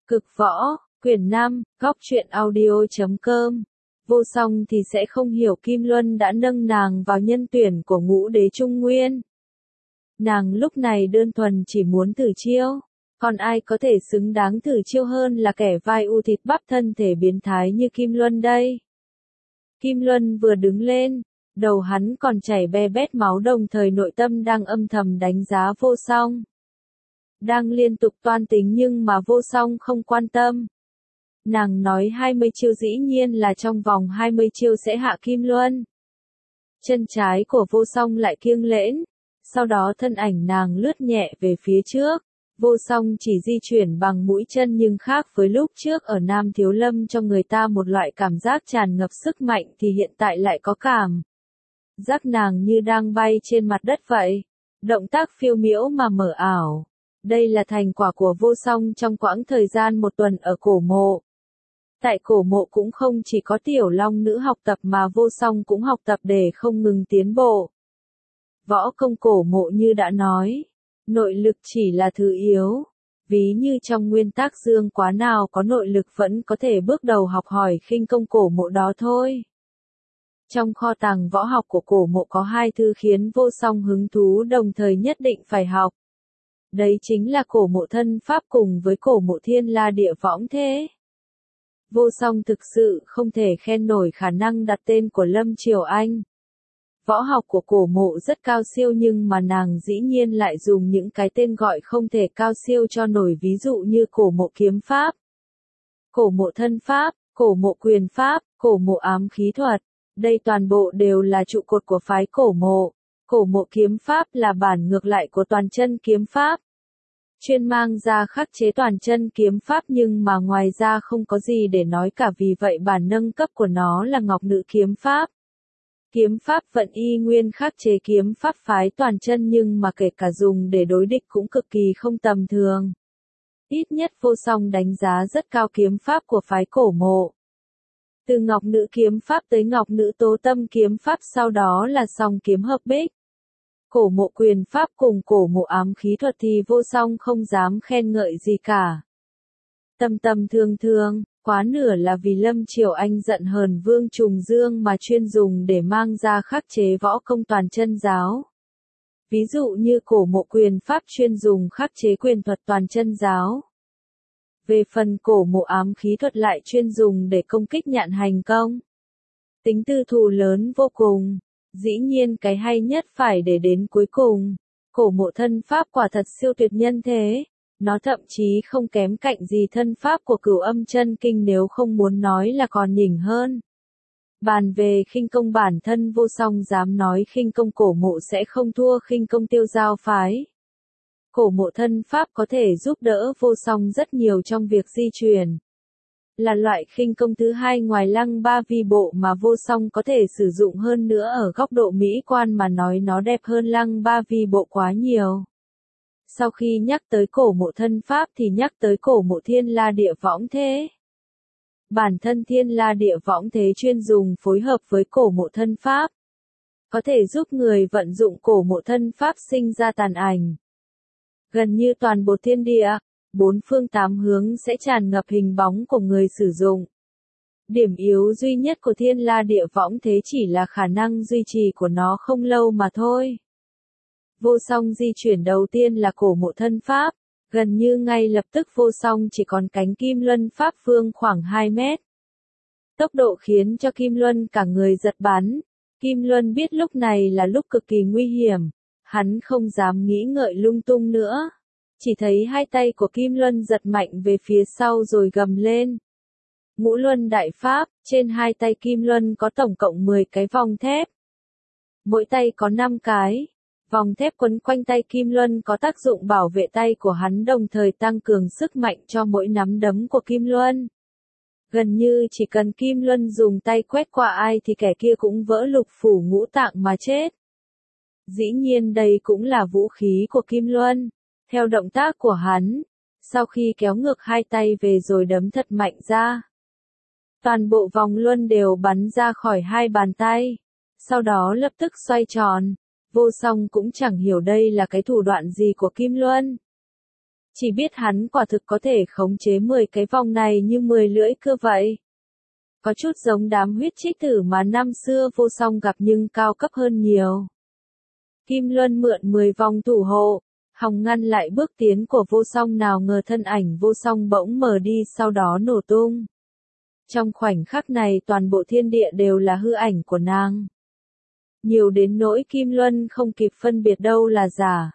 Cực võ, quyển 5, góc truyện audio.com. Vô song thì sẽ không hiểu Kim Luân đã nâng nàng vào nhân tuyển của Ngũ Đế Trung Nguyên. Nàng lúc này đơn thuần chỉ muốn thử chiêu, còn ai có thể xứng đáng thử chiêu hơn là kẻ vai u thịt bắp thân thể biến thái như Kim Luân đây. Kim Luân vừa đứng lên, đầu hắn còn chảy be bét máu, đồng thời nội tâm đang âm thầm đánh giá Vô Song. Đang liên tục toan tính nhưng mà Vô Song không quan tâm. Nàng nói 20 chiêu dĩ nhiên là trong vòng 20 chiêu sẽ hạ Kim Luân. Chân trái của Vô Song lại kiêng lễn, sau đó thân ảnh nàng lướt nhẹ về phía trước. Vô Song chỉ di chuyển bằng mũi chân nhưng khác với lúc trước ở Nam Thiếu Lâm cho người ta một loại cảm giác tràn ngập sức mạnh thì hiện tại lại có cảm giác nàng như đang bay trên mặt đất vậy. Động tác phiêu miễu mà mờ ảo. Đây là thành quả của Vô Song trong quãng thời gian một tuần ở cổ mộ. Tại cổ mộ cũng không chỉ có tiểu long nữ học tập mà Vô Song cũng học tập để không ngừng tiến bộ. Võ công cổ mộ như đã nói, nội lực chỉ là thứ yếu. Ví như trong nguyên tắc dương quá nào có nội lực vẫn có thể bước đầu học hỏi khinh công cổ mộ đó thôi. Trong kho tàng võ học của cổ mộ có hai thứ khiến Vô Song hứng thú đồng thời nhất định phải học. Đấy chính là cổ mộ thân pháp cùng với cổ mộ thiên la địa võng thế. Vô Song thực sự không thể khen nổi khả năng đặt tên của Lâm Triều Anh. Võ học của cổ mộ rất cao siêu nhưng mà nàng dĩ nhiên lại dùng những cái tên gọi không thể cao siêu cho nổi, ví dụ như cổ mộ kiếm pháp, cổ mộ thân pháp, cổ mộ quyền pháp, cổ mộ ám khí thuật. Đây toàn bộ đều là trụ cột của phái cổ mộ. Cổ mộ kiếm pháp là bản ngược lại của toàn chân kiếm pháp. Chuyên mang ra khắc chế toàn chân kiếm pháp nhưng mà ngoài ra không có gì để nói cả, vì vậy bản nâng cấp của nó là Ngọc Nữ kiếm pháp. Kiếm pháp vẫn y nguyên khắc chế kiếm pháp phái toàn chân nhưng mà kể cả dùng để đối địch cũng cực kỳ không tầm thường. Ít nhất Vô Song đánh giá rất cao kiếm pháp của phái cổ mộ. Từ Ngọc Nữ kiếm pháp tới Ngọc Nữ tố tâm kiếm pháp, sau đó là song kiếm hợp bích. Cổ mộ quyền pháp cùng cổ mộ ám khí thuật thì Vô Song không dám khen ngợi gì cả. Tầm tầm thường thường, quá nửa là vì Lâm Triều Anh giận hờn Vương Trùng Dương mà chuyên dùng để mang ra khắc chế võ công toàn chân giáo. Ví dụ như cổ mộ quyền pháp chuyên dùng khắc chế quyền thuật toàn chân giáo. Về phần cổ mộ ám khí thuật lại chuyên dùng để công kích nhạn hành công. Tính tư thù lớn vô cùng. Dĩ nhiên cái hay nhất phải để đến cuối cùng. Cổ mộ thân pháp quả thật siêu tuyệt nhân thế. Nó thậm chí không kém cạnh gì thân pháp của Cửu Âm Chân Kinh, nếu không muốn nói là còn nhỉnh hơn. Bàn về khinh công, bản thân Vô Song dám nói khinh công cổ mộ sẽ không thua khinh công Tiêu Giao phái. Cổ mộ thân pháp có thể giúp đỡ Vô Song rất nhiều trong việc di chuyển. Là loại khinh công thứ hai ngoài Lăng Ba Vi Bộ mà Vô Song có thể sử dụng, hơn nữa ở góc độ mỹ quan mà nói nó đẹp hơn Lăng Ba Vi Bộ quá nhiều. Sau khi nhắc tới cổ mộ thân pháp thì nhắc tới cổ mộ thiên la địa võng thế. Bản thân thiên la địa võng thế chuyên dùng phối hợp với cổ mộ thân pháp. Có thể giúp người vận dụng cổ mộ thân pháp sinh ra tàn ảnh. Gần như toàn bộ thiên địa, bốn phương tám hướng sẽ tràn ngập hình bóng của người sử dụng. Điểm yếu duy nhất của thiên la địa võng thế chỉ là khả năng duy trì của nó không lâu mà thôi. Vô Song di chuyển đầu tiên là cổ mộ thân pháp, gần như ngay lập tức Vô Song chỉ còn cánh Kim Luân pháp phương khoảng 2 mét. Tốc độ khiến cho Kim Luân cả người giật bắn. Kim Luân biết lúc này là lúc cực kỳ nguy hiểm, hắn không dám nghĩ ngợi lung tung nữa. Chỉ thấy hai tay của Kim Luân giật mạnh về phía sau rồi gầm lên. Ngũ Luân Đại Pháp, trên hai tay Kim Luân có tổng cộng 10 cái vòng thép. Mỗi tay có 5 cái. Vòng thép quấn quanh tay Kim Luân có tác dụng bảo vệ tay của hắn, đồng thời tăng cường sức mạnh cho mỗi nắm đấm của Kim Luân. Gần như chỉ cần Kim Luân dùng tay quét qua ai thì kẻ kia cũng vỡ lục phủ ngũ tạng mà chết. Dĩ nhiên đây cũng là vũ khí của Kim Luân. Theo động tác của hắn, sau khi kéo ngược hai tay về rồi đấm thật mạnh ra, toàn bộ vòng luân đều bắn ra khỏi hai bàn tay, sau đó lập tức xoay tròn. Vô Song cũng chẳng hiểu đây là cái thủ đoạn gì của Kim Luân. Chỉ biết hắn quả thực có thể khống chế 10 cái vòng này như 10 lưỡi cưa vậy. Có chút giống đám huyết trích tử mà năm xưa Vô Song gặp nhưng cao cấp hơn nhiều. Kim Luân mượn 10 vòng thủ hộ, hòng ngăn lại bước tiến của Vô Song, nào ngờ thân ảnh Vô Song bỗng mờ đi sau đó nổ tung. Trong khoảnh khắc này toàn bộ thiên địa đều là hư ảnh của nàng. Nhiều đến nỗi Kim Luân không kịp phân biệt đâu là giả,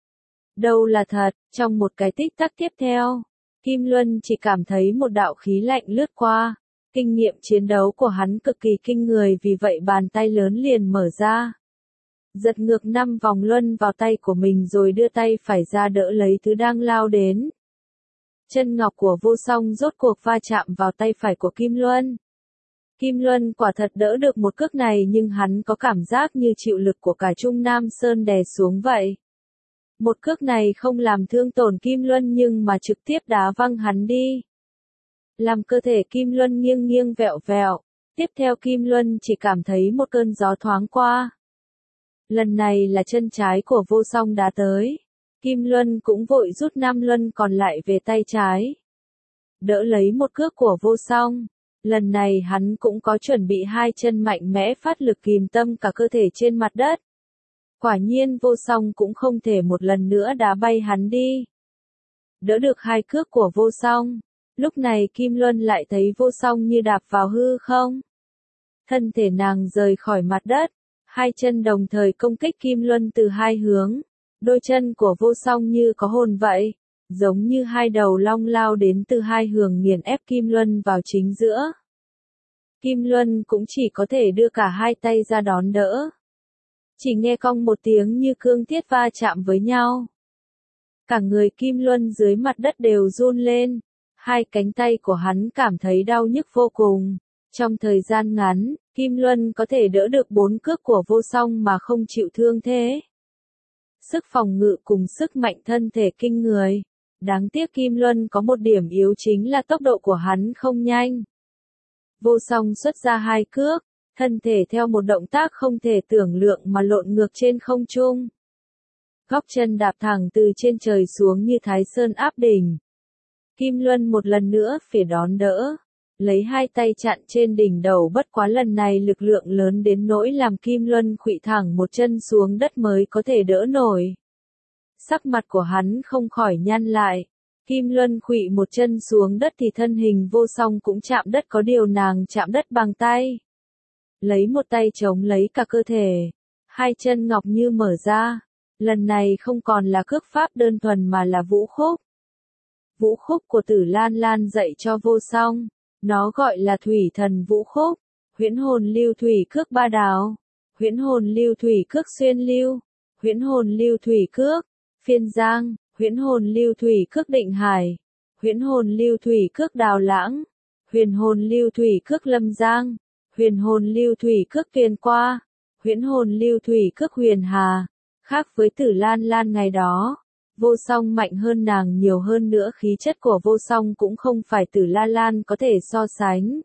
đâu là thật. Trong một cái tích tắc tiếp theo, Kim Luân chỉ cảm thấy một đạo khí lạnh lướt qua. Kinh nghiệm chiến đấu của hắn cực kỳ kinh người, vì vậy bàn tay lớn liền mở ra. Giật ngược 5 vòng luân vào tay của mình rồi đưa tay phải ra đỡ lấy thứ đang lao đến. Chân ngọc của Vô Song rốt cuộc va chạm vào tay phải của Kim Luân. Kim Luân quả thật đỡ được một cước này, nhưng hắn có cảm giác như chịu lực của cả Trung Nam Sơn đè xuống vậy. Một cước này không làm thương tổn Kim Luân nhưng mà trực tiếp đá văng hắn đi. Làm cơ thể Kim Luân nghiêng nghiêng vẹo vẹo. Tiếp theo Kim Luân chỉ cảm thấy một cơn gió thoáng qua. Lần này là chân trái của Vô Song đá tới. Kim Luân cũng vội rút 5 luân còn lại về tay trái. Đỡ lấy một cước của Vô Song. Lần này hắn cũng có chuẩn bị 2 chân mạnh mẽ phát lực kìm tâm cả cơ thể trên mặt đất. Quả nhiên Vô Song cũng không thể một lần nữa đá bay hắn đi. Đỡ được 2 cước của Vô Song. Lúc này Kim Luân lại thấy Vô Song như đạp vào hư không. Thân thể nàng rời khỏi mặt đất. 2 chân đồng thời công kích Kim Luân từ 2 hướng. Đôi chân của Vô Song như có hồn vậy. Giống như 2 đầu long lao đến từ 2 hướng nghiền ép Kim Luân vào chính giữa. Kim Luân cũng chỉ có thể đưa cả 2 tay ra đón đỡ. Chỉ nghe cong một tiếng như cương thiết va chạm với nhau. Cả người Kim Luân dưới mặt đất đều run lên. 2 cánh tay của hắn cảm thấy đau nhức vô cùng. Trong thời gian ngắn, Kim Luân có thể đỡ được 4 cước của Vô Song mà không chịu thương thế. Sức phòng ngự cùng sức mạnh thân thể kinh người. Đáng tiếc Kim Luân có một điểm yếu chính là tốc độ của hắn không nhanh. Vô Song xuất ra 2 cước, thân thể theo một động tác không thể tưởng lượng mà lộn ngược trên không trung. Góc chân đạp thẳng từ trên trời xuống như Thái Sơn áp đỉnh. Kim Luân một lần nữa phải đón đỡ, lấy 2 tay chặn trên đỉnh đầu, bất quá lần này lực lượng lớn đến nỗi làm Kim Luân khuỵu thẳng một chân xuống đất mới có thể đỡ nổi. Sắc mặt của hắn không khỏi nhăn lại. Kim Luân khuỵu một chân xuống đất thì thân hình Vô Song cũng chạm đất, có điều nàng chạm đất bằng tay. Lấy một tay chống lấy cả cơ thể. 2 chân ngọc như mở ra. Lần này không còn là cước pháp đơn thuần mà là vũ khúc. Vũ khúc của Tử Lan Lan dạy cho Vô Song. Nó gọi là thủy thần vũ khúc. Huyễn hồn lưu thủy cước ba đào. Huyễn hồn lưu thủy cước xuyên lưu. Huyễn hồn lưu thủy cước Phiên Giang. Huyễn hồn lưu thủy cước Định Hải. Huyễn hồn lưu thủy cước Đào Lãng. Huyền hồn lưu thủy cước Lâm Giang. Huyền hồn lưu thủy cước Tuyền Qua. Huyễn hồn lưu thủy cước Huyền Hà. Khác với Tử Lan Lan ngày đó, Vô Song mạnh hơn nàng nhiều, hơn nữa khí chất của Vô Song cũng không phải Tử La Lan có thể so sánh.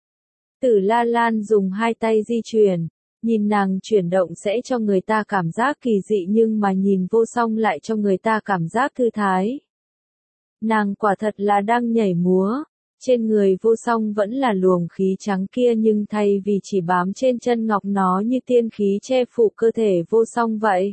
Tử La Lan dùng 2 tay di chuyển, nhìn nàng chuyển động sẽ cho người ta cảm giác kỳ dị, nhưng mà nhìn Vô Song lại cho người ta cảm giác thư thái. Nàng quả thật là đang nhảy múa. Trên người Vô Song vẫn là luồng khí trắng kia, nhưng thay vì chỉ bám trên chân ngọc, nó như tiên khí che phủ cơ thể Vô Song vậy.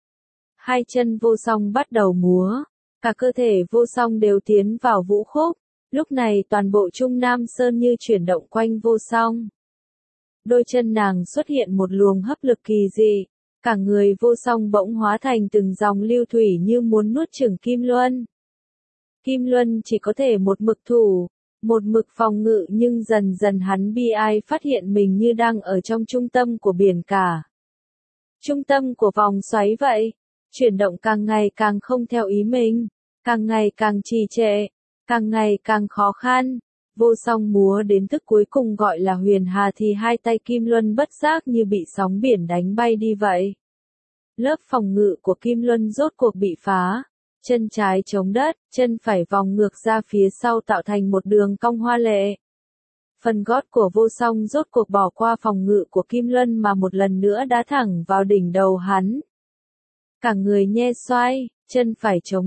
2 chân Vô Song bắt đầu múa, cả cơ thể Vô Song đều tiến vào vũ khúc. Lúc này toàn bộ Trung Nam Sơn như chuyển động quanh Vô Song. Đôi chân nàng xuất hiện một luồng hấp lực kỳ dị, cả người Vô Song bỗng hóa thành từng dòng lưu thủy như muốn nuốt chửng Kim Luân. Kim Luân chỉ có thể một mực thủ, một mực phòng ngự, nhưng dần dần hắn bi ai phát hiện mình như đang ở trong trung tâm của biển cả. Trung tâm của vòng xoáy vậy. Chuyển động càng ngày càng không theo ý mình, càng ngày càng trì trệ, càng ngày càng khó khăn. Vô Song múa đến tức cuối cùng gọi là Huyền Hà thì 2 tay Kim Luân bất giác như bị sóng biển đánh bay đi vậy. Lớp phòng ngự của Kim Luân rốt cuộc bị phá. Chân trái chống đất, chân phải vòng ngược ra phía sau tạo thành một đường cong hoa lệ. Phần gót của Vô Song rốt cuộc bỏ qua phòng ngự của Kim Luân mà một lần nữa đá thẳng vào đỉnh đầu hắn. Cả người nhe xoay, chân phải chống đất,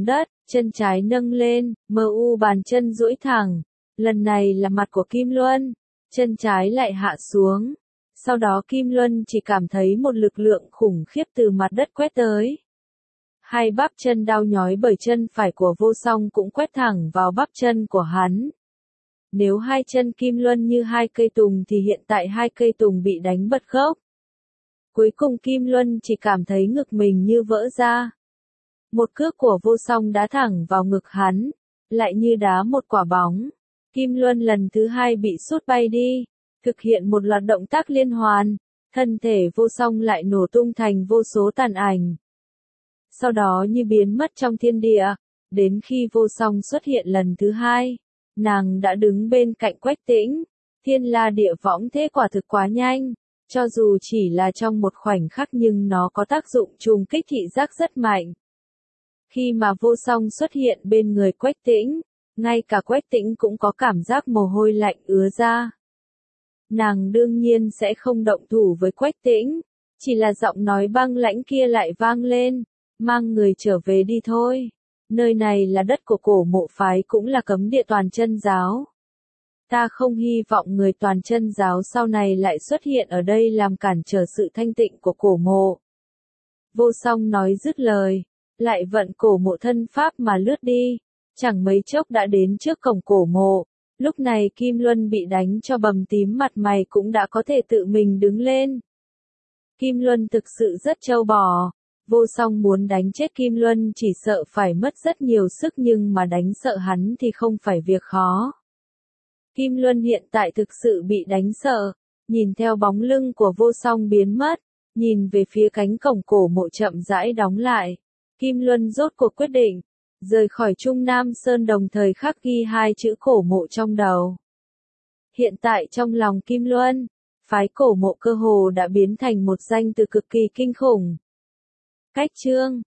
chân trái nâng lên, mu bàn chân duỗi thẳng. Lần này là mặt của Kim Luân, chân trái lại hạ xuống. Sau đó Kim Luân chỉ cảm thấy một lực lượng khủng khiếp từ mặt đất quét tới. Hai bắp chân đau nhói bởi chân phải của Vô Song cũng quét thẳng vào bắp chân của hắn. Nếu hai chân Kim Luân như hai cây tùng thì hiện tại hai cây tùng bị đánh bật gốc. Cuối cùng Kim Luân chỉ cảm thấy ngực mình như vỡ ra. Một cước của Vô Song đá thẳng vào ngực hắn, lại như đá một quả bóng. Kim Luân lần thứ hai bị sút bay đi, thực hiện một loạt động tác liên hoàn, thân thể Vô Song lại nổ tung thành vô số tàn ảnh. Sau đó như biến mất trong thiên địa, đến khi Vô Song xuất hiện lần thứ hai, nàng đã đứng bên cạnh Quách Tĩnh. Thiên la địa võng thế quả thực quá nhanh, cho dù chỉ là trong một khoảnh khắc nhưng nó có tác dụng trùng kích thị giác rất mạnh. Khi mà Vô Song xuất hiện bên người Quách Tĩnh, ngay cả Quách Tĩnh cũng có cảm giác mồ hôi lạnh ứa ra. Nàng đương nhiên sẽ không động thủ với Quách Tĩnh, chỉ là giọng nói băng lãnh kia lại vang lên, mang người trở về đi thôi. Nơi này là đất của Cổ Mộ phái cũng là cấm địa Toàn Chân giáo. Ta không hy vọng người Toàn Chân giáo sau này lại xuất hiện ở đây làm cản trở sự thanh tịnh của Cổ Mộ. Vô Song nói dứt lời, lại vận Cổ Mộ thân pháp mà lướt đi, chẳng mấy chốc đã đến trước cổng Cổ Mộ. Lúc này Kim Luân bị đánh cho bầm tím mặt mày cũng đã có thể tự mình đứng lên. Kim Luân thực sự rất trâu bò. Vô Song muốn đánh chết Kim Luân chỉ sợ phải mất rất nhiều sức nhưng mà đánh sợ hắn thì không phải việc khó. Kim Luân hiện tại thực sự bị đánh sợ, nhìn theo bóng lưng của Vô Song biến mất, nhìn về phía cánh cổng Cổ Mộ chậm rãi đóng lại. Kim Luân rốt cuộc quyết định, rời khỏi Trung Nam Sơn đồng thời khắc ghi hai chữ Cổ Mộ trong đầu. Hiện tại trong lòng Kim Luân, phái Cổ Mộ cơ hồ đã biến thành một danh từ cực kỳ kinh khủng. Cách chương